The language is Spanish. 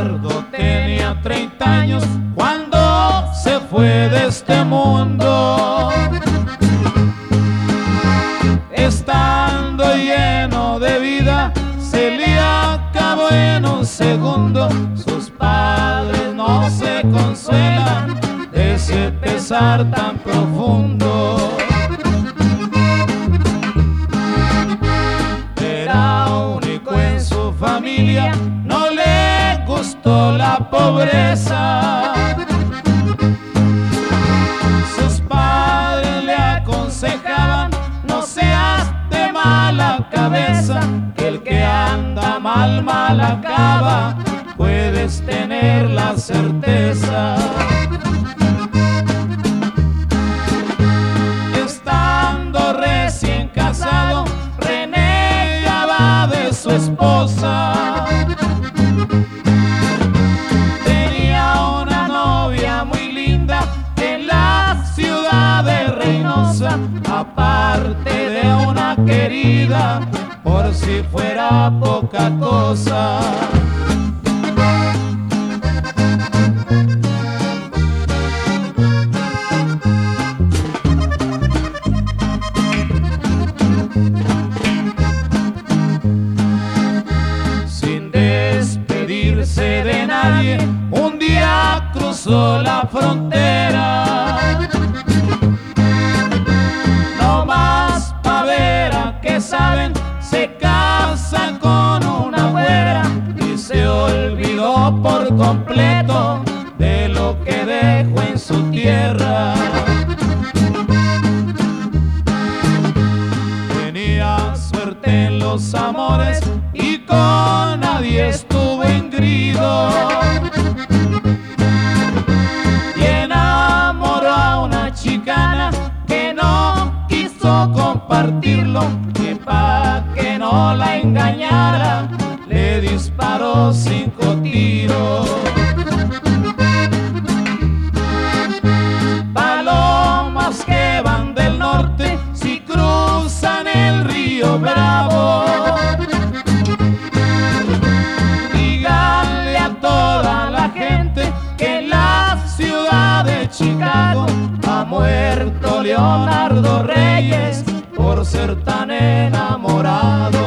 Leonardo tenía 30 años cuando se fue de este mundo. Estando lleno de vida, se le acabó en un segundo. Sus padres no se consuelan de ese pesar tan profundo. Era único en su familia, no le gustó la pobreza. Sus padres le aconsejaban: no seas de mala cabeza, que el que anda mal, mal acaba, puedes tener la certeza. Estando recién casado, renegaba de su esposa. Tenía una novia muy linda en la ciudad de Reynosa, aparte de una querida, por si fuera poca cosa. Sin despedirse de nadie, un día cruzó la frontera. No más pa' ver a qué saben, se casan con una güera y se olvidó por completo de lo que dejó en su tierra. Tenía suerte en los amores y con nadie estuvo engrido, y enamoró a una chicana que no quiso compartirlo, que pa' que no la engañara le disparó 5 tiros. Palomas que van del norte, si cruzan el río Bravo, díganle a toda la gente que en la ciudad de Chicago ha muerto Leonardo Reyes por ser tan enamorado.